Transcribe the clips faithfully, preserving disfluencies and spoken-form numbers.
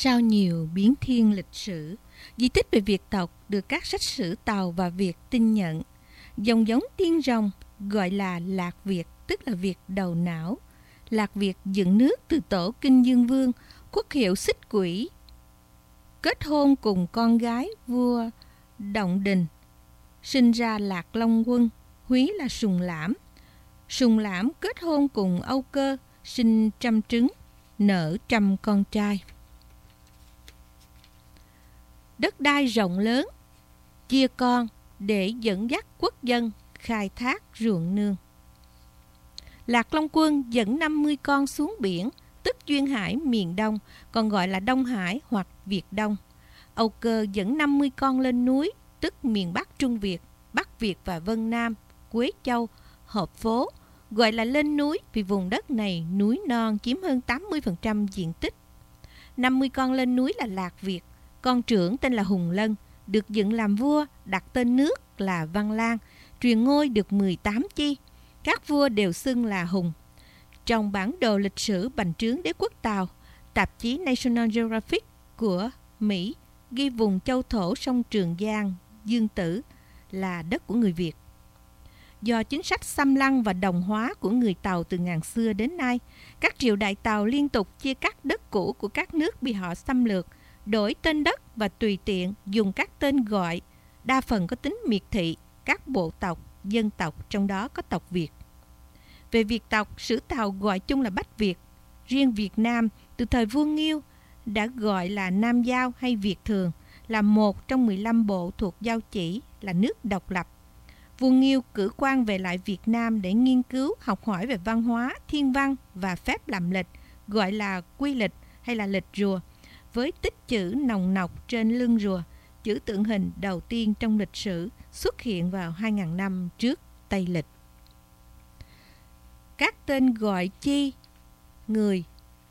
Sau nhiều biến thiên lịch sử, di tích về Việt tộc được các sách sử Tàu và Việt tin nhận. Dòng giống tiên rồng gọi là Lạc Việt, tức là Việt đầu não. Lạc Việt dựng nước từ tổ Kinh Dương Vương, quốc hiệu Xích Quỷ, kết hôn cùng con gái vua Động Đình, sinh ra Lạc Long Quân, húy là Sùng Lãm. Sùng Lãm kết hôn cùng Âu Cơ, sinh trăm trứng, nở trăm con trai. Đất đai rộng lớn, chia con để dẫn dắt quốc dân khai thác ruộng nương. Lạc Long Quân dẫn năm mươi con xuống biển, tức duyên hải miền Đông, còn gọi là Đông Hải hoặc Việt Đông. Âu Cơ dẫn năm mươi con lên núi, tức miền Bắc Trung Việt, Bắc Việt và Vân Nam, Quế Châu, Hợp Phố, gọi là lên núi vì vùng đất này núi non chiếm hơn tám mươi phần trăm diện tích. năm mươi con lên núi là Lạc Việt, con trưởng tên là Hùng Lân, được dựng làm vua, đặt tên nước là Văn Lang, truyền ngôi được mười tám chi. Các vua đều xưng là Hùng. Trong bản đồ lịch sử bành trướng đế quốc Tàu, tạp chí National Geographic của Mỹ ghi vùng châu thổ sông Trường Giang, Dương Tử là đất của người Việt. Do chính sách xâm lăng và đồng hóa của người Tàu từ ngàn xưa đến nay, các triều đại Tàu liên tục chia cắt đất cũ của các nước bị họ xâm lược, đổi tên đất và tùy tiện dùng các tên gọi, đa phần có tính miệt thị, các bộ tộc, dân tộc, trong đó có tộc Việt. Về Việt tộc, sử Tàu gọi chung là Bách Việt. Riêng Việt Nam, từ thời vua Nghiêu, đã gọi là Nam Giao hay Việt Thường, là một trong mười lăm bộ thuộc Giao Chỉ, là nước độc lập. Vua Nghiêu cử quan về lại Việt Nam để nghiên cứu, học hỏi về văn hóa, thiên văn và phép làm lịch, gọi là quy lịch hay là lịch rùa, với tích chữ nồng nọc trên lưng rùa, chữ tượng hình đầu tiên trong lịch sử xuất hiện vào hai nghìn năm trước Tây lịch. Các tên gọi chi người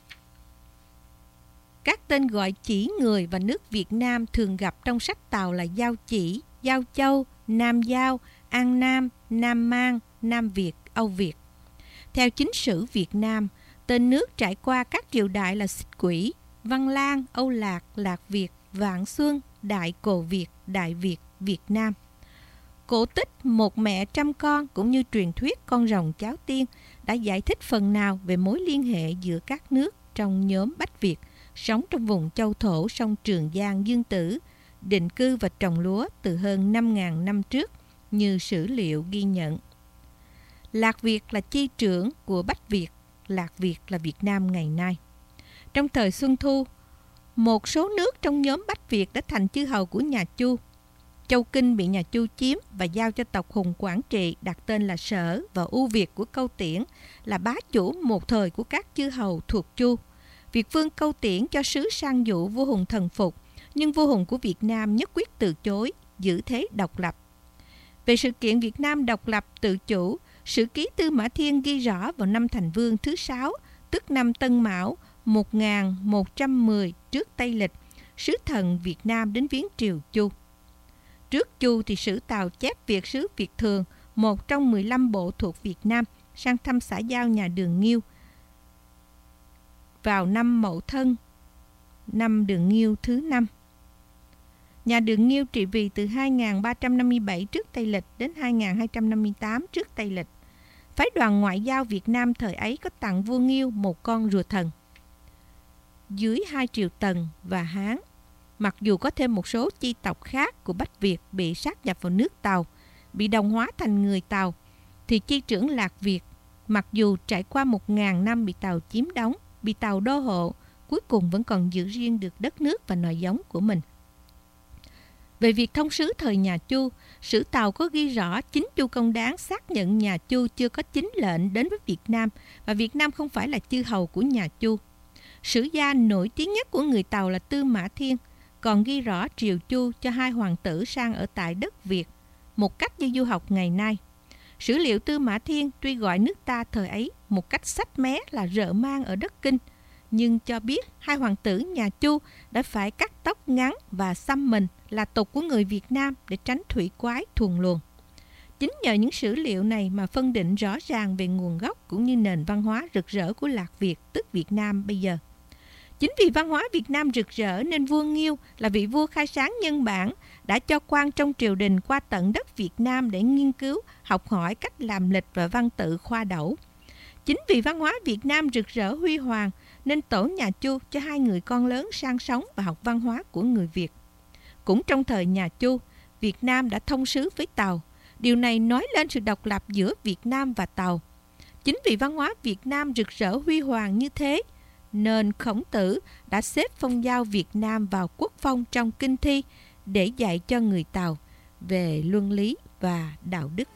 Các tên gọi chỉ người và nước Việt Nam thường gặp trong sách Tàu là Giao Chỉ, Giao Châu, Nam Giao, An Nam, Nam Mang, Nam Việt, Âu Việt. Theo chính sử Việt Nam, tên nước trải qua các triều đại là Xích Quỷ, Văn Lang, Âu Lạc, Lạc Việt, Vạn Xuân, Đại Cồ Việt, Đại Việt, Việt Nam. Cổ tích Một Mẹ Trăm Con cũng như truyền thuyết Con Rồng Cháu Tiên đã giải thích phần nào về mối liên hệ giữa các nước trong nhóm Bách Việt, sống trong vùng châu thổ sông Trường Giang, Dương Tử, định cư và trồng lúa từ hơn năm nghìn năm trước, như sử liệu ghi nhận. Lạc Việt là chi trưởng của Bách Việt, Lạc Việt là Việt Nam ngày nay. Trong thời Xuân Thu, một số nước trong nhóm Bách Việt đã thành chư hầu của nhà Chu. Châu Kinh bị nhà Chu chiếm và giao cho tộc Hùng quản trị, đặt tên là Sở, và U Việt của Câu Tiễn là bá chủ một thời của các chư hầu thuộc Chu. Việt vương Câu Tiễn cho sứ sang dụ vua Hùng thần phục, nhưng vua Hùng của Việt Nam nhất quyết từ chối, giữ thế độc lập. Về sự kiện Việt Nam độc lập tự chủ, sử ký Tư Mã Thiên ghi rõ vào năm Thành Vương thứ sáu, tức năm Tân Mão một nghìn một trăm mười trước Tây lịch, sứ thần Việt Nam đến viếng triều Chu. Trước Chu thì sử Tàu chép Việt sứ Việt Thường, một trong mười lăm bộ thuộc Việt Nam, sang thăm xã giao nhà Đường Nghiêu vào năm Mậu Thân, năm Đường Nghiêu thứ năm. Nhà Đường Nghiêu trị vì từ hai nghìn ba trăm năm mươi bảy trước Tây lịch đến hai nghìn hai trăm năm mươi tám trước Tây lịch. Phái đoàn ngoại giao Việt Nam thời ấy có tặng vua Nghiêu một con rùa thần. Dưới hai triều Tần và Hán, mặc dù có thêm một số chi tộc khác của Bách Việt bị sát nhập vào nước Tàu, bị đồng hóa thành người Tàu, thì chi trưởng Lạc Việt, mặc dù trải qua một nghìn năm bị Tàu chiếm đóng, bị Tàu đô hộ, cuối cùng vẫn còn giữ riêng được đất nước và nòi giống của mình. Về việc thông sứ thời nhà Chu, sử Tàu có ghi rõ chính Chu Công Đáng xác nhận nhà Chu chưa có chính lệnh đến với Việt Nam và Việt Nam không phải là chư hầu của nhà Chu. Sử gia nổi tiếng nhất của người Tàu là Tư Mã Thiên, còn ghi rõ triều Chu cho hai hoàng tử sang ở tại đất Việt, một cách như du học ngày nay. Sử liệu Tư Mã Thiên tuy gọi nước ta thời ấy một cách sách mé là rợ mang ở đất Kinh, nhưng cho biết hai hoàng tử nhà Chu đã phải cắt tóc ngắn và xăm mình là tục của người Việt Nam để tránh thủy quái thuần luồng. Chính nhờ những sử liệu này mà phân định rõ ràng về nguồn gốc cũng như nền văn hóa rực rỡ của Lạc Việt, tức Việt Nam bây giờ. Chính vì văn hóa Việt Nam rực rỡ nên vua Nghiêu là vị vua khai sáng nhân bản đã cho quan trong triều đình qua tận đất Việt Nam để nghiên cứu, học hỏi cách làm lịch và văn tự khoa đẩu. Chính vì văn hóa Việt Nam rực rỡ huy hoàng nên tổ nhà Chu cho hai người con lớn sang sống và học văn hóa của người Việt. Cũng trong thời nhà Chu, Việt Nam đã thông sứ với Tàu. Điều này nói lên sự độc lập giữa Việt Nam và Tàu. Chính vì văn hóa Việt Nam rực rỡ huy hoàng như thế, nên Khổng Tử đã xếp phong giao Việt Nam vào quốc phong trong kinh thi để dạy cho người Tàu về luân lý và đạo đức.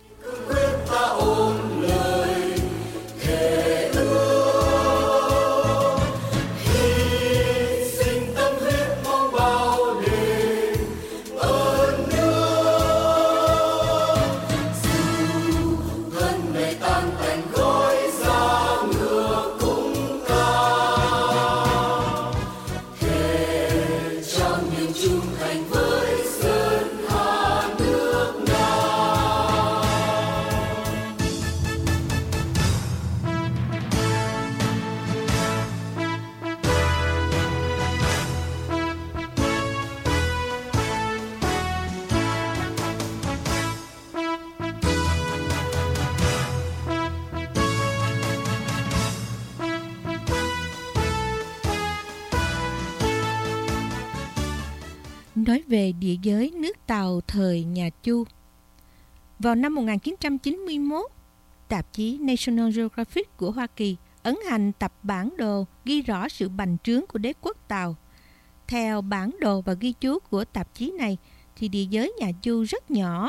Nói về địa giới nước Tàu thời nhà Chu. Vào năm một nghìn chín trăm chín mươi mốt, tạp chí National Geographic của Hoa Kỳ ấn hành tập bản đồ ghi rõ sự bành trướng của đế quốc Tàu. Theo bản đồ và ghi chú của tạp chí này, thì địa giới nhà Chu rất nhỏ.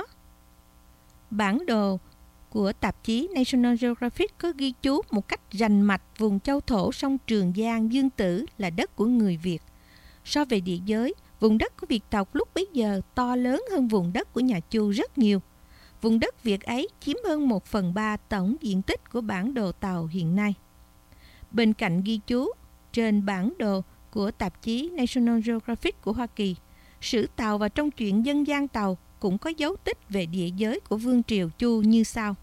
Bản đồ của tạp chí National Geographic có ghi chú một cách rành mạch vùng châu thổ sông Trường Giang, Dương Tử là đất của người Việt. So về địa giới, vùng đất của Việt tộc lúc bấy giờ to lớn hơn vùng đất của nhà Chu rất nhiều. Vùng đất Việt ấy chiếm hơn một phần ba tổng diện tích của bản đồ Tàu hiện nay. Bên cạnh ghi chú trên bản đồ của tạp chí National Geographic của Hoa Kỳ, sử Tàu và trong truyện dân gian Tàu cũng có dấu tích về địa giới của vương triều Chu như sau.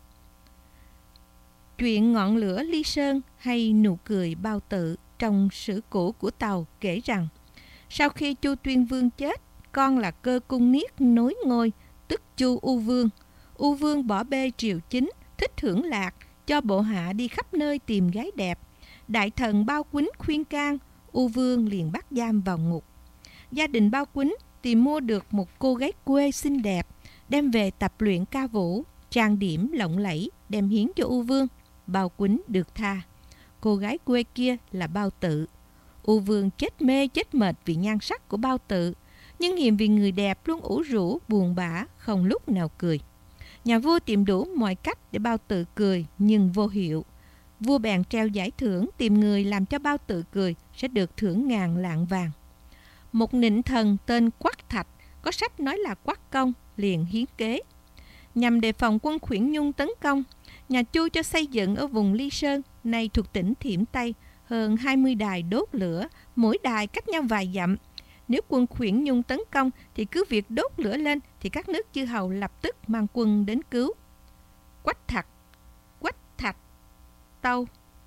Truyện Ngọn lửa Ly Sơn hay Nụ cười Bao Tự trong sử cũ của Tàu kể rằng, sau khi Chu Tuyên Vương chết, con là Cơ Cung Niết nối ngôi, tức Chu U Vương. U Vương bỏ bê triều chính, thích hưởng lạc, cho bộ hạ đi khắp nơi tìm gái đẹp. Đại thần Bao Quýnh khuyên can, U Vương liền bắt giam vào ngục. Gia đình Bao Quýnh tìm mua được một cô gái quê xinh đẹp, đem về tập luyện ca vũ, trang điểm lộng lẫy, đem hiến cho U Vương. Bao Quýnh được tha. Cô gái quê kia là Bao Tự. U Vương chết mê chết mệt vì nhan sắc của Bao Tự, nhưng hiềm vì người đẹp luôn ủ rũ buồn bã, không lúc nào cười. Nhà vua tìm đủ mọi cách để Bao Tự cười nhưng vô hiệu. Vua bèn treo giải thưởng, tìm người làm cho Bao Tự cười sẽ được thưởng ngàn lạng vàng. Một nịnh thần tên Quắc Thạch có sách nói là Quắc Công liền hiến kế. Nhằm đề phòng quân Khuyển Nhung tấn công, nhà Chu cho xây dựng ở vùng Ly Sơn, nay thuộc tỉnh Thiểm Tây, hơn hai mươi đài đốt lửa, mỗi đài cách nhau vài dặm. Nếu quân Khuyển Nhung tấn công thì cứ việc đốt lửa lên thì các nước chư hầu lập tức mang quân đến cứu. Quách Thạch, Quách Thạch, Tâu.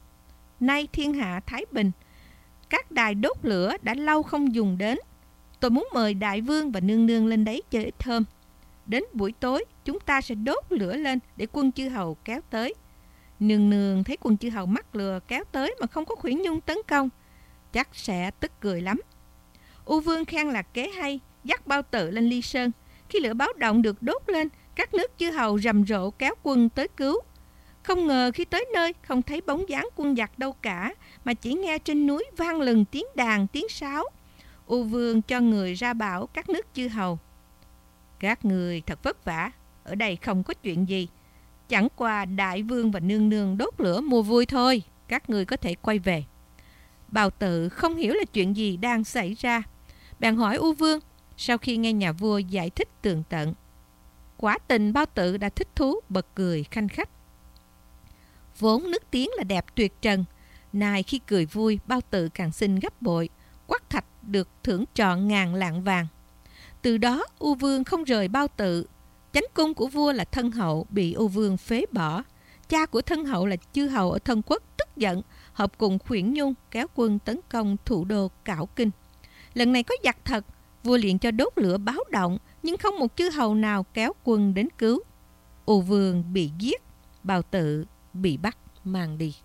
Nay thiên hạ thái bình, các đài đốt lửa đã lâu không dùng đến. Tôi muốn mời đại vương và nương nương lên đấy chơi ít thơm. Đến buổi tối chúng ta sẽ đốt lửa lên để quân chư hầu kéo tới. Nương nương thấy quân chư hầu mắc lừa kéo tới mà không có Khuyển Nhung tấn công, chắc sẽ tức cười lắm. U Vương khen là kế hay, dắt Bao Tự lên Ly Sơn. Khi lửa báo động được đốt lên, các nước chư hầu rầm rộ kéo quân tới cứu. Không ngờ khi tới nơi không thấy bóng dáng quân giặc đâu cả, mà chỉ nghe trên núi vang lừng tiếng đàn tiếng sáo. U Vương cho người ra bảo các nước chư hầu: các người thật vất vả, ở đây không có chuyện gì, chẳng qua đại vương và nương nương đốt lửa mua vui thôi, các người có thể quay về. Bao Tự không hiểu là chuyện gì đang xảy ra, bèn hỏi U Vương. Sau khi nghe nhà vua giải thích tường tận, quả tình Bao Tự đã thích thú, bật cười khanh khách. Vốn nức tiếng là đẹp tuyệt trần, nay khi cười vui, Bao Tự càng xinh gấp bội. Quắc Thạch được thưởng trọn ngàn lạng vàng. Từ đó U Vương không rời Bao Tự. Chánh cung của vua là Thân Hậu bị U Vương phế bỏ. Cha của Thân Hậu là chư hầu ở Thân Quốc tức giận, hợp cùng Khuyển Nhung kéo quân tấn công thủ đô Cảo Kinh. Lần này có giặc thật, vua liền cho đốt lửa báo động, nhưng không một chư hầu nào kéo quân đến cứu. U Vương bị giết, Bao Tự bị bắt mang đi.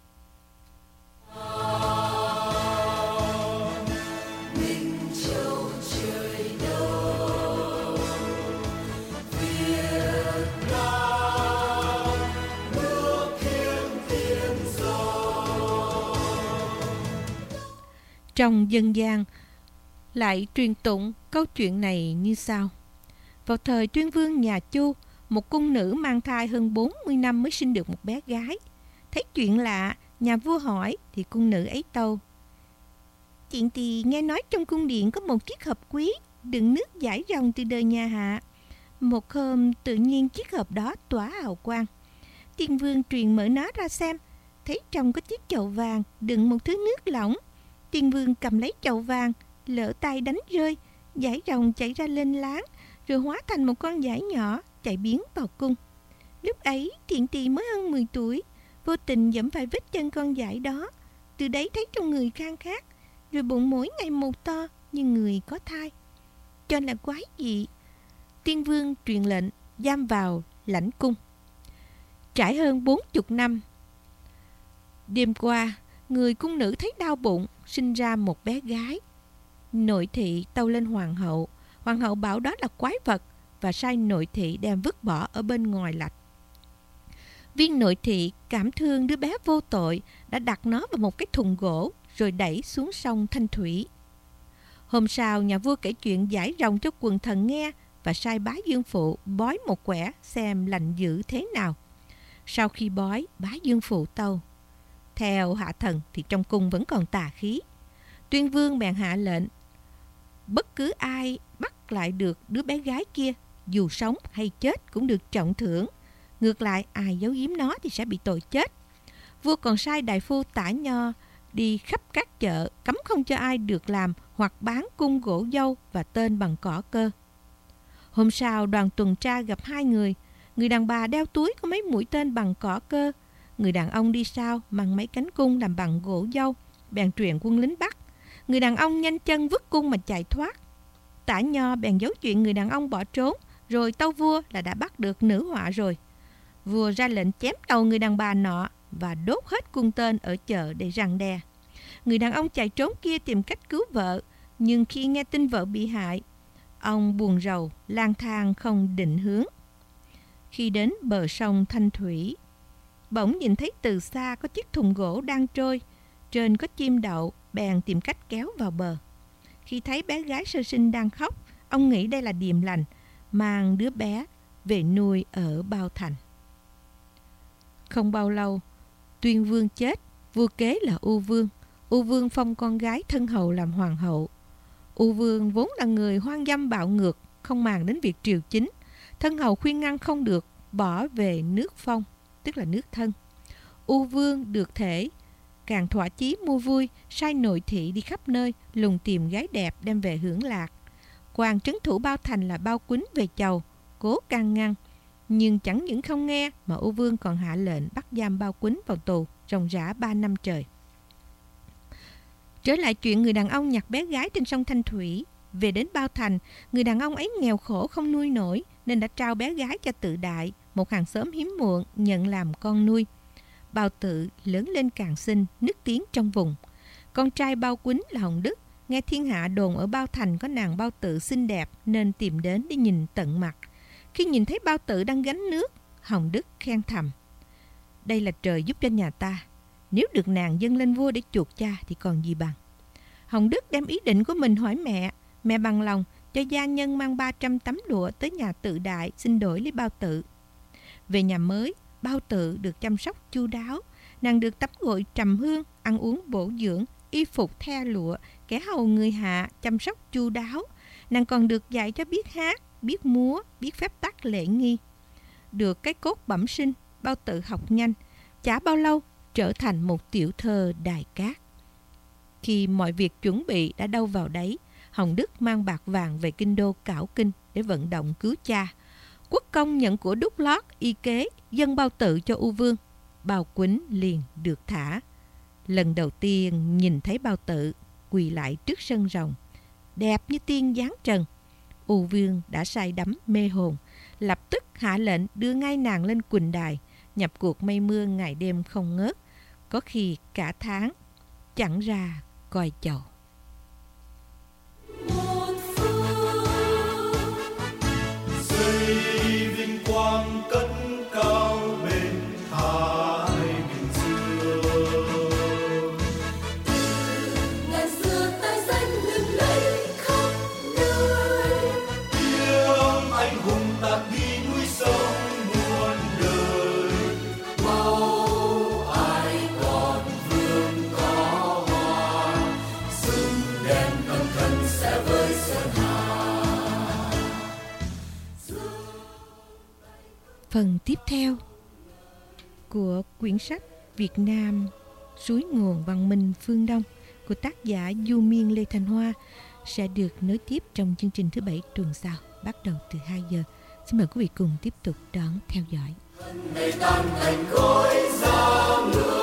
Trong dân gian lại truyền tụng câu chuyện này như sau. Vào thời Tuyên Vương nhà Chu, một cung nữ mang thai hơn bốn mươi năm mới sinh được một bé gái. Thấy chuyện lạ, nhà vua hỏi thì cung nữ ấy tâu: Chuyện thì nghe nói trong cung điện có một chiếc hộp quý đựng nước giải ròng từ đời nhà Hạ. Một hôm tự nhiên chiếc hộp đó tỏa hào quang. Tiên Vương truyền mở nó ra xem, thấy trong có chiếc chậu vàng đựng một thứ nước lỏng. Tiên Vương cầm lấy chậu vàng, lỡ tay đánh rơi, dải rồng chảy ra lên láng, rồi hóa thành một con dải nhỏ chạy biến vào cung. Lúc ấy Thiện Tỳ mới hơn mười tuổi, vô tình dẫm phải vết chân con dải đó. Từ đấy thấy trong người khang khát, rồi bụng mỗi ngày một to như người có thai. Cho là quái dị. Tiên Vương truyền lệnh giam vào lãnh cung. Trải hơn bốn chục năm, đêm qua người cung nữ thấy đau bụng, sinh ra một bé gái. Nội thị tâu lên hoàng hậu. Hoàng hậu bảo đó là quái vật và sai nội thị đem vứt bỏ ở bên ngoài lạch. Viên nội thị cảm thương đứa bé vô tội, đã đặt nó vào một cái thùng gỗ rồi đẩy xuống sông Thanh Thủy. Hôm sau, nhà vua kể chuyện giải rồng cho quần thần nghe và sai bá Dương Phụ bói một quẻ xem lành dữ thế nào. Sau khi bói, bá Dương Phụ tâu: Theo hạ thần thì trong cung vẫn còn tà khí. Tuyên Vương bèn hạ lệnh, bất cứ ai bắt lại được đứa bé gái kia, dù sống hay chết cũng được trọng thưởng. Ngược lại, ai giấu giếm nó thì sẽ bị tội chết. Vua còn sai đại phu Tả Nho đi khắp các chợ, cấm không cho ai được làm hoặc bán cung gỗ dâu và tên bằng cỏ cơ. Hôm sau, đoàn tuần tra gặp hai người. Người đàn bà đeo túi có mấy mũi tên bằng cỏ cơ. Người đàn ông đi sau mang mấy cánh cung làm bằng gỗ dâu, bèn truyền quân lính bắt. Người đàn ông nhanh chân vứt cung mà chạy thoát. Tả Nho bèn giấu chuyện người đàn ông bỏ trốn, rồi tâu vua là đã bắt được nữ họa rồi. Vua ra lệnh chém đầu người đàn bà nọ và đốt hết cung tên ở chợ để răn đe. Người đàn ông chạy trốn kia tìm cách cứu vợ, nhưng khi nghe tin vợ bị hại, ông buồn rầu, lang thang không định hướng. Khi đến bờ sông Thanh Thủy, bỗng nhìn thấy từ xa có chiếc thùng gỗ đang trôi, trên có chim đậu, bèn tìm cách kéo vào bờ. Khi thấy bé gái sơ sinh đang khóc, ông nghĩ đây là điềm lành, mang đứa bé về nuôi ở Bao Thành. Không bao lâu, Tuyên Vương chết, vua kế là U Vương. U Vương phong con gái thân hầu làm hoàng hậu. U Vương vốn là người hoang dâm bạo ngược, không màng đến việc triều chính. Thân hầu khuyên ngăn không được, bỏ về nước Phong, tức là nước thân. U Vương được thể, càng thỏa chí mua vui, sai nội thị đi khắp nơi, lùng tìm gái đẹp đem về hưởng lạc. Quan trấn thủ Bao Thành là Bao Quýnh về chầu, cố can ngăn. Nhưng chẳng những không nghe mà U Vương còn hạ lệnh bắt giam Bao Quýnh vào tù ròng rã ba năm trời. Trở lại chuyện người đàn ông nhặt bé gái trên sông Thanh Thủy. Về đến Bao Thành, người đàn ông ấy nghèo khổ không nuôi nổi nên đã trao bé gái cho Tự Đại, một hàng xóm hiếm muộn, nhận làm con nuôi. Bao Tự lớn lên càng xinh, nức tiếng trong vùng. Con trai Bao Quýnh là Hồng Đức, nghe thiên hạ đồn ở Bao Thành có nàng Bao Tự xinh đẹp nên tìm đến để nhìn tận mặt. Khi nhìn thấy Bao Tự đang gánh nước, Hồng Đức khen thầm: Đây là trời giúp cho nhà ta. Nếu được nàng dâng lên vua để chuộc cha thì còn gì bằng. Hồng Đức đem ý định của mình hỏi mẹ. Mẹ bằng lòng cho gia nhân mang ba trăm tấm lụa tới nhà Tự Đại xin đổi lấy Bao Tự. Về nhà mới, Bao Tự được chăm sóc chu đáo. Nàng được tắm gội trầm hương, ăn uống bổ dưỡng, y phục the lụa, kẻ hầu người hạ chăm sóc chu đáo. Nàng còn được dạy cho biết hát, biết múa, biết phép tắc lễ nghi. Được cái cốt bẩm sinh, Bao Tự học nhanh, chả bao lâu trở thành một tiểu thơ đài cát. Khi mọi việc chuẩn bị đã đâu vào đấy, Hồng Đức mang bạc vàng về kinh đô Cảo Kinh để vận động cứu cha. Quốc công nhận của đúc lót y kế dâng Bao Tự cho U Vương. Bao Quýnh liền được thả. Lần đầu tiên nhìn thấy Bao Tự quỳ lại trước sân rồng, đẹp như tiên giáng trần, U Vương đã say đắm mê hồn, lập tức hạ lệnh đưa ngay nàng lên quỳnh đài, nhập cuộc mây mưa ngày đêm không ngớt, có khi cả tháng chẳng ra coi chầu. Một phương xây vinh quang cất cao bên Thái Bình Dương. Ngàn xưa tai danh lừng lẫy khắp nơi, tiếng anh hùng tạc đi núi sông muôn đời. Mau ai còn vương có hoa, sừng đen âm thân sẽ với sơn hà. Phần tiếp theo của quyển sách Việt Nam Suối nguồn văn minh phương Đông của tác giả Du Miên Lê Thành Hoa sẽ được nối tiếp trong chương trình thứ bảy tuần sau, bắt đầu từ hai giờ. Xin mời quý vị cùng tiếp tục đón theo dõi. Ngày tan thành khói ra ngựa